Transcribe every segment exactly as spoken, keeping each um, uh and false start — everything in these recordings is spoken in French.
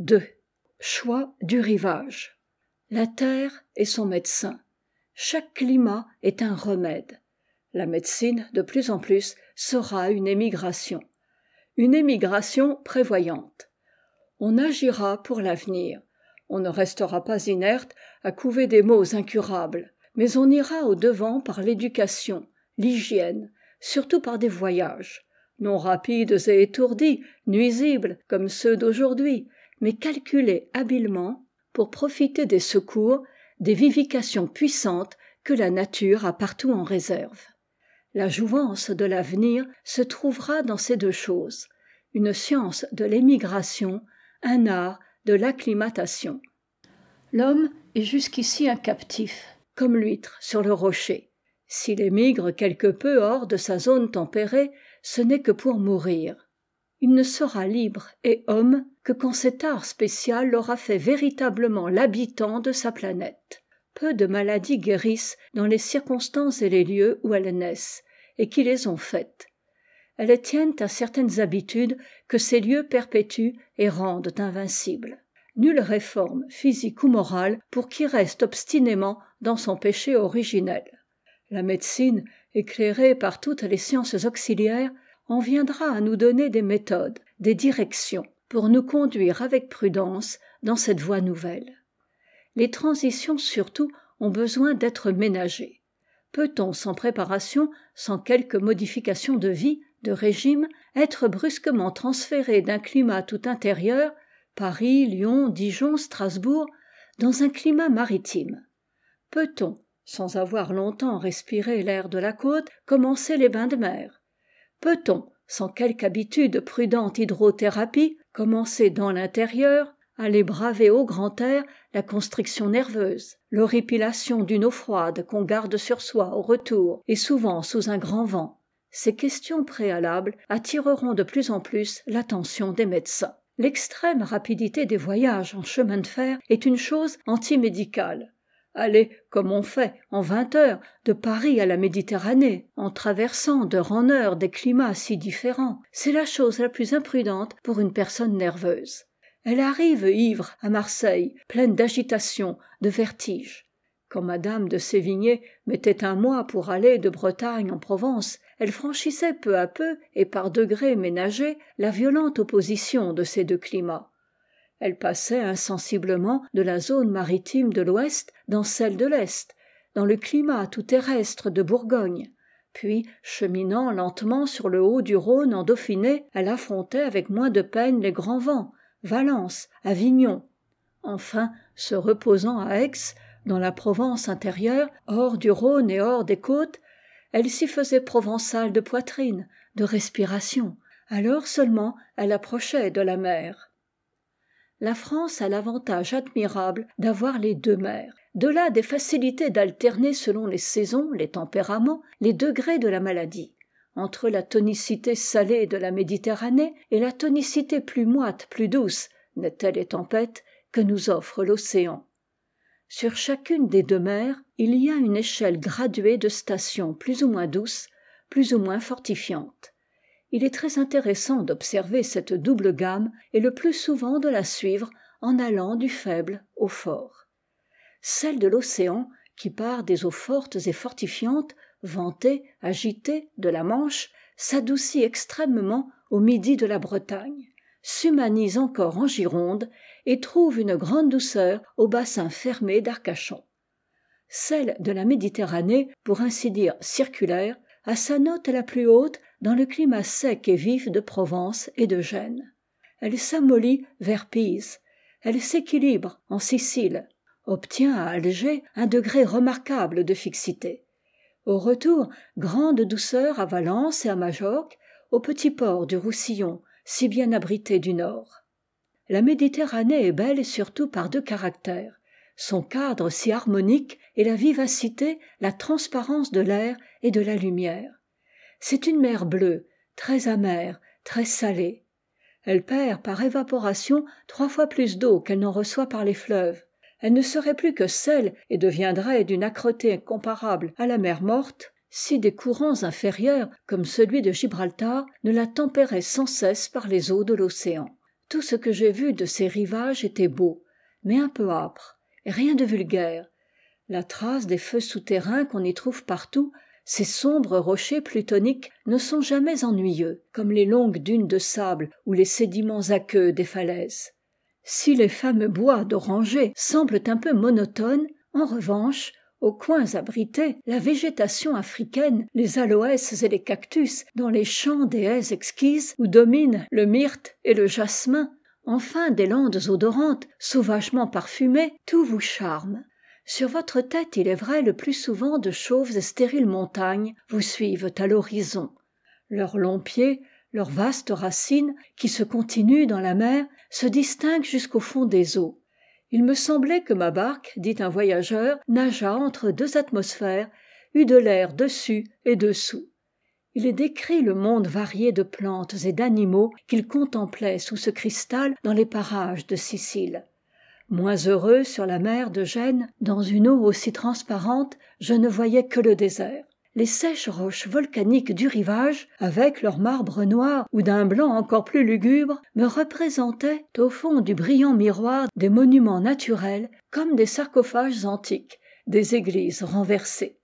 deux. Choix du rivage. La terre est son médecin. Chaque climat est un remède. La médecine, de plus en plus, sera une émigration. Une émigration prévoyante. On agira pour l'avenir. On ne restera pas inerte à couver des maux incurables, mais on ira au-devant par l'éducation, l'hygiène, surtout par des voyages, non rapides et étourdis, nuisibles comme ceux d'aujourd'hui, mais calculés habilement pour profiter des secours, des vivifications puissantes que la nature a partout en réserve. La jouvence de l'avenir se trouvera dans ces deux choses, une science de l'émigration, un art de l'acclimatation. L'homme est jusqu'ici un captif, comme l'huître sur le rocher. S'il émigre quelque peu hors de sa zone tempérée, ce n'est que pour mourir. Il ne sera libre et homme que quand cet art spécial l'aura fait véritablement l'habitant de sa planète. Peu de maladies guérissent dans les circonstances et les lieux où elles naissent, et qui les ont faites. Elles tiennent à certaines habitudes que ces lieux perpétuent et rendent invincibles. Nulle réforme, physique ou morale, pour qui reste obstinément dans son péché originel. La médecine, éclairée par toutes les sciences auxiliaires, en viendra à nous donner des méthodes, des directions, pour nous conduire avec prudence dans cette voie nouvelle. Les transitions surtout ont besoin d'être ménagées. Peut-on sans préparation, sans quelque modification de vie, de régime, être brusquement transféré d'un climat tout intérieur, Paris, Lyon, Dijon, Strasbourg, dans un climat maritime? Peut-on, sans avoir longtemps respiré l'air de la côte, commencer les bains de mer? Peut-on, sans quelque habitude prudente hydrothérapie, commencer dans l'intérieur, aller braver au grand air la constriction nerveuse, l'horripilation d'une eau froide qu'on garde sur soi au retour, et souvent sous un grand vent? Ces questions préalables attireront de plus en plus l'attention des médecins. L'extrême rapidité des voyages en chemin de fer est une chose antimédicale. Aller, comme on fait, en vingt heures, de Paris à la Méditerranée, en traversant d'heure en heure des climats si différents, c'est la chose la plus imprudente pour une personne nerveuse. Elle arrive ivre à Marseille, pleine d'agitation, de vertige. Quand madame de Sévigné mettait un mois pour aller de Bretagne en Provence, elle franchissait peu à peu et par degrés ménagés la violente opposition de ces deux climats. Elle passait insensiblement de la zone maritime de l'Ouest dans celle de l'Est, dans le climat tout terrestre de Bourgogne. Puis, cheminant lentement sur le haut du Rhône en Dauphiné, elle affrontait avec moins de peine les grands vents, Valence, Avignon. Enfin, se reposant à Aix, dans la Provence intérieure, hors du Rhône et hors des côtes, elle s'y faisait provençale de poitrine, de respiration. Alors seulement elle approchait de la mer. La France a l'avantage admirable d'avoir les deux mers. De là des facilités d'alterner selon les saisons, les tempéraments, les degrés de la maladie, entre la tonicité salée de la Méditerranée et la tonicité plus moite, plus douce, n'est-elle les tempêtes, que nous offre l'océan. Sur chacune des deux mers, il y a une échelle graduée de stations plus ou moins douces, plus ou moins fortifiantes. Il est très intéressant d'observer cette double gamme et le plus souvent de la suivre en allant du faible au fort. Celle de l'océan, qui part des eaux fortes et fortifiantes, ventées, agitées, de la Manche, s'adoucit extrêmement au midi de la Bretagne, s'humanise encore en Gironde et trouve une grande douceur au bassin fermé d'Arcachon. Celle de la Méditerranée, pour ainsi dire circulaire, a sa note la plus haute dans le climat sec et vif de Provence et de Gênes. Elle s'amollit vers Pise, elle s'équilibre en Sicile, obtient à Alger un degré remarquable de fixité. Au retour, grande douceur à Valence et à Majorque, au petit port du Roussillon, si bien abrité du nord. La Méditerranée est belle surtout par deux caractères, son cadre si harmonique et la vivacité, la transparence de l'air et de la lumière. C'est une mer bleue, très amère, très salée. Elle perd par évaporation trois fois plus d'eau qu'elle n'en reçoit par les fleuves. Elle ne serait plus que sel et deviendrait d'une âcreté comparable à la mer morte si des courants inférieurs, comme celui de Gibraltar, ne la tempéraient sans cesse par les eaux de l'océan. Tout ce que j'ai vu de ces rivages était beau, mais un peu âpre, et rien de vulgaire. La trace des feux souterrains qu'on y trouve partout, ces sombres rochers plutoniques ne sont jamais ennuyeux, comme les longues dunes de sable ou les sédiments aqueux des falaises. Si les fameux bois d'orangers semblent un peu monotones, en revanche, aux coins abrités, la végétation africaine, les aloès et les cactus, dans les champs des haies exquises où dominent le myrte et le jasmin, enfin des landes odorantes, sauvagement parfumées, tout vous charme. Sur votre tête, il est vrai, le plus souvent de chauves et stériles montagnes vous suivent à l'horizon. Leurs longs pieds, leurs vastes racines, qui se continuent dans la mer, se distinguent jusqu'au fond des eaux. Il me semblait que ma barque, dit un voyageur, nageât entre deux atmosphères, eût de l'air dessus et dessous. Il décrit le monde varié de plantes et d'animaux qu'il contemplait sous ce cristal dans les parages de Sicile. Moins heureux sur la mer de Gênes, dans une eau aussi transparente, je ne voyais que le désert. Les sèches roches volcaniques du rivage, avec leur marbre noir ou d'un blanc encore plus lugubre, me représentaient, au fond du brillant miroir des monuments naturels, comme des sarcophages antiques, des églises renversées.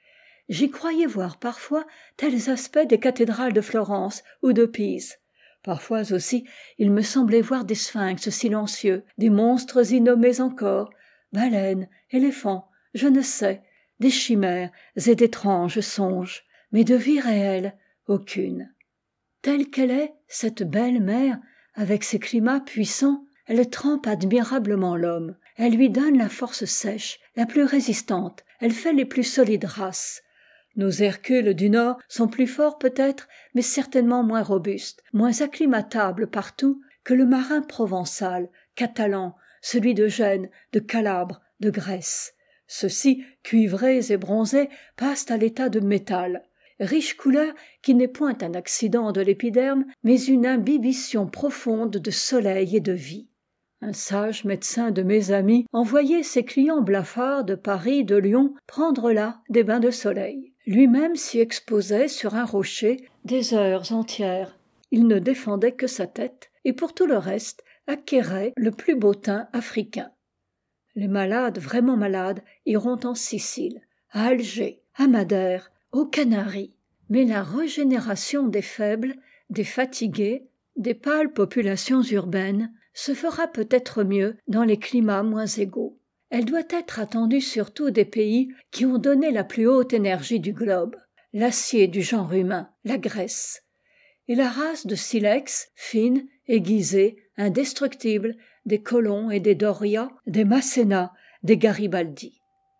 J'y croyais voir parfois tels aspects des cathédrales de Florence ou de Pise. Parfois aussi, il me semblait voir des sphinx silencieux, des monstres innommés encore, baleines, éléphants, je ne sais, des chimères et d'étranges songes, mais de vie réelle, aucune. Telle qu'elle est, cette belle mer, avec ses climats puissants, elle trempe admirablement l'homme, elle lui donne la force sèche, la plus résistante, elle fait les plus solides races. Nos Hercules du Nord sont plus forts peut-être, mais certainement moins robustes, moins acclimatables partout que le marin provençal, catalan, celui de Gênes, de Calabre, de Grèce. Ceux-ci, cuivrés et bronzés, passent à l'état de métal, riche couleur qui n'est point un accident de l'épiderme, mais une imbibition profonde de soleil et de vie. Un sage médecin de mes amis envoyait ses clients blafards de Paris, de Lyon, prendre là des bains de soleil. Lui-même s'y exposait sur un rocher des heures entières. Il ne défendait que sa tête, et pour tout le reste, acquérait le plus beau teint africain. Les malades, vraiment malades, iront en Sicile, à Alger, à Madère, aux Canaries. Mais la régénération des faibles, des fatigués, des pâles populations urbaines se fera peut-être mieux dans les climats moins égaux. Elle doit être attendue surtout des pays qui ont donné la plus haute énergie du globe, l'acier du genre humain, la Grèce. Et la race de silex, fine, aiguisée, indestructible, des colons et des dorias, des Masséna, des Garibaldi.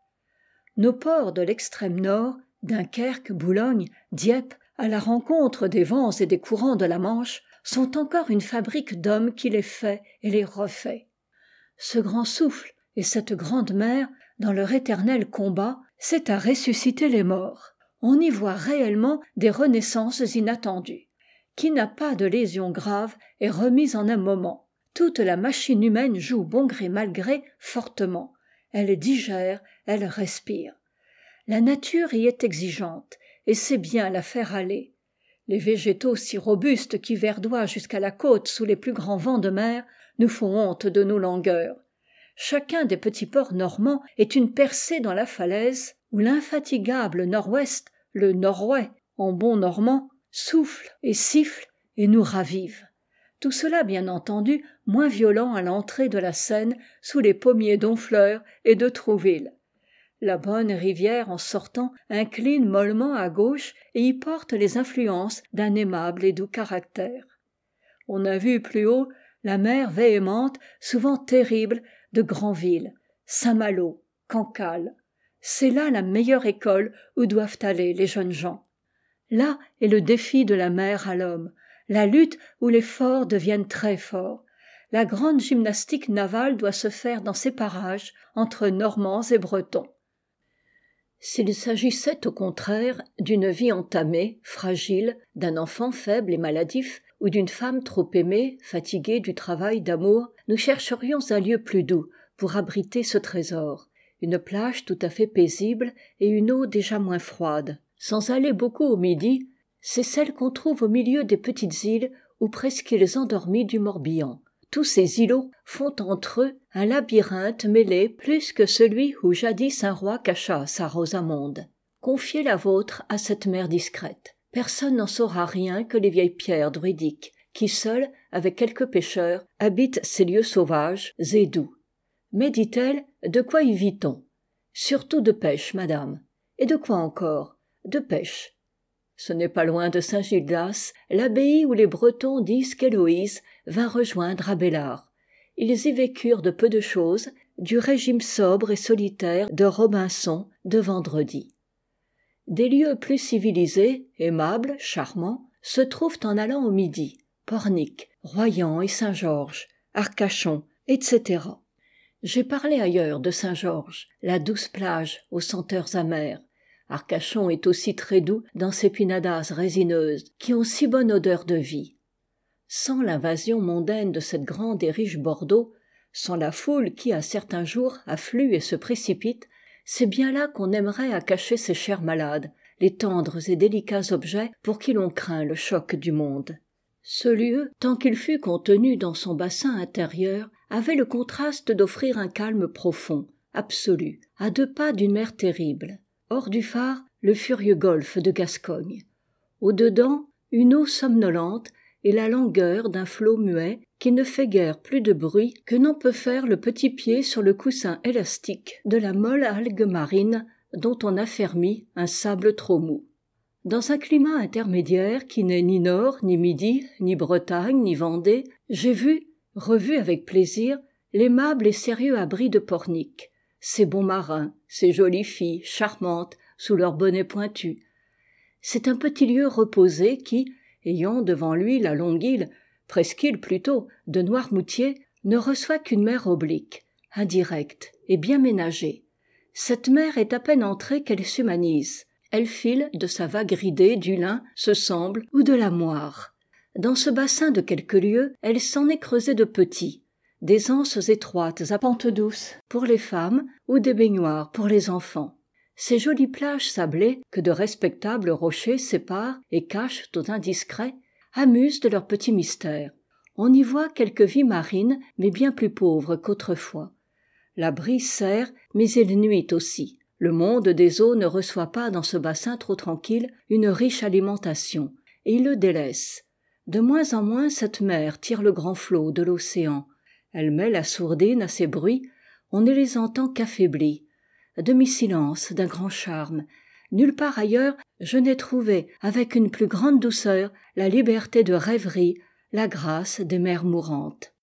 Nos ports de l'extrême nord, Dunkerque, Boulogne, Dieppe, à la rencontre des vents et des courants de la Manche, sont encore une fabrique d'hommes qui les fait et les refait. Ce grand souffle et cette grande mer, dans leur éternel combat, c'est à ressusciter les morts. On y voit réellement des renaissances inattendues. Qui n'a pas de lésion grave est remise en un moment. Toute la machine humaine joue bon gré mal gré fortement. Elle digère, elle respire. La nature y est exigeante, et c'est bien la faire aller. Les végétaux si robustes qui verdoient jusqu'à la côte sous les plus grands vents de mer nous font honte de nos langueurs. Chacun des petits ports normands est une percée dans la falaise où l'infatigable nord-ouest, le nord-ouest, en bon normand, souffle et siffle et nous ravive. Tout cela, bien entendu, moins violent à l'entrée de la Seine sous les pommiers d'Honfleur et de Trouville. La bonne rivière, en sortant, incline mollement à gauche et y porte les influences d'un aimable et doux caractère. On a vu plus haut la mer véhémente, souvent terrible, de Granville, Saint-Malo, Cancale. C'est là la meilleure école où doivent aller les jeunes gens. Là est le défi de la mer à l'homme, la lutte où les forts deviennent très forts. La grande gymnastique navale doit se faire dans ces parages, entre Normands et Bretons. S'il s'agissait au contraire d'une vie entamée, fragile, d'un enfant faible et maladif, ou d'une femme trop aimée, fatiguée du travail d'amour, nous chercherions un lieu plus doux pour abriter ce trésor, une plage tout à fait paisible et une eau déjà moins froide. Sans aller beaucoup au midi, c'est celle qu'on trouve au milieu des petites îles ou presqu'îles endormies du Morbihan, Tous ces îlots font entre eux un labyrinthe mêlé plus que celui où jadis un roi cacha sa Rosamonde. Confiez la vôtre à cette mer discrète. Personne n'en saura rien que les vieilles pierres druidiques, qui seules, avec quelques pêcheurs, habitent ces lieux sauvages et doux. Mais, dit-elle, de quoi y vit-on ? Surtout de pêche, madame. Et de quoi encore ? De pêche. Ce n'est pas loin de Saint-Gildas, l'abbaye où les Bretons disent qu'Héloïse vint rejoindre Abélard. Ils y vécurent de peu de choses, du régime sobre et solitaire de Robinson de Vendredi. Des lieux plus civilisés, aimables, charmants, se trouvent en allant au midi, Pornic, Royan et Saint-Georges, Arcachon, et cætera. J'ai parlé ailleurs de Saint-Georges, la douce plage aux senteurs amères. Arcachon est aussi très doux dans ses pinadas résineuses, qui ont si bonne odeur de vie. Sans l'invasion mondaine de cette grande et riche Bordeaux, sans la foule qui, à certains jours, afflue et se précipite, c'est bien là qu'on aimerait à cacher ces chers malades, les tendres et délicats objets pour qui l'on craint le choc du monde. Ce lieu, tant qu'il fut contenu dans son bassin intérieur, avait le contraste d'offrir un calme profond, absolu, à deux pas d'une mer terrible. Hors du phare, le furieux golfe de Gascogne. Au-dedans, une eau somnolente et la langueur d'un flot muet qui ne fait guère plus de bruit que n'en peut faire le petit pied sur le coussin élastique de la molle algue marine dont on affermit un sable trop mou. Dans un climat intermédiaire qui n'est ni nord, ni midi, ni Bretagne, ni Vendée, j'ai vu, revu avec plaisir, l'aimable et sérieux abri de Pornic, ces bons marins, ces jolies filles, charmantes, sous leurs bonnets pointus. C'est un petit lieu reposé qui, ayant devant lui la longue île, presqu'île plutôt, de Noirmoutier, ne reçoit qu'une mer oblique, indirecte et bien ménagée. Cette mer est à peine entrée qu'elle s'humanise. Elle file de sa vague ridée du lin, se semble, ou de la moire. Dans ce bassin de quelques lieues, elle s'en est creusée de petits, des anses étroites à pente douce pour les femmes ou des baignoires pour les enfants. Ces jolies plages sablées, que de respectables rochers séparent et cachent aux indiscrets, amusent de leurs petits mystères. On y voit quelque vie marine, mais bien plus pauvre qu'autrefois. La brise sert, mais il nuit aussi. Le monde des eaux ne reçoit pas dans ce bassin trop tranquille une riche alimentation, et il le délaisse. De moins en moins cette mer tire le grand flot de l'océan. Elle met la sourdine à ses bruits, on ne les entend qu'affaiblis. Demi-silence d'un grand charme. Nulle part ailleurs je n'ai trouvé avec une plus grande douceur la liberté de rêverie, la grâce des mers mourantes.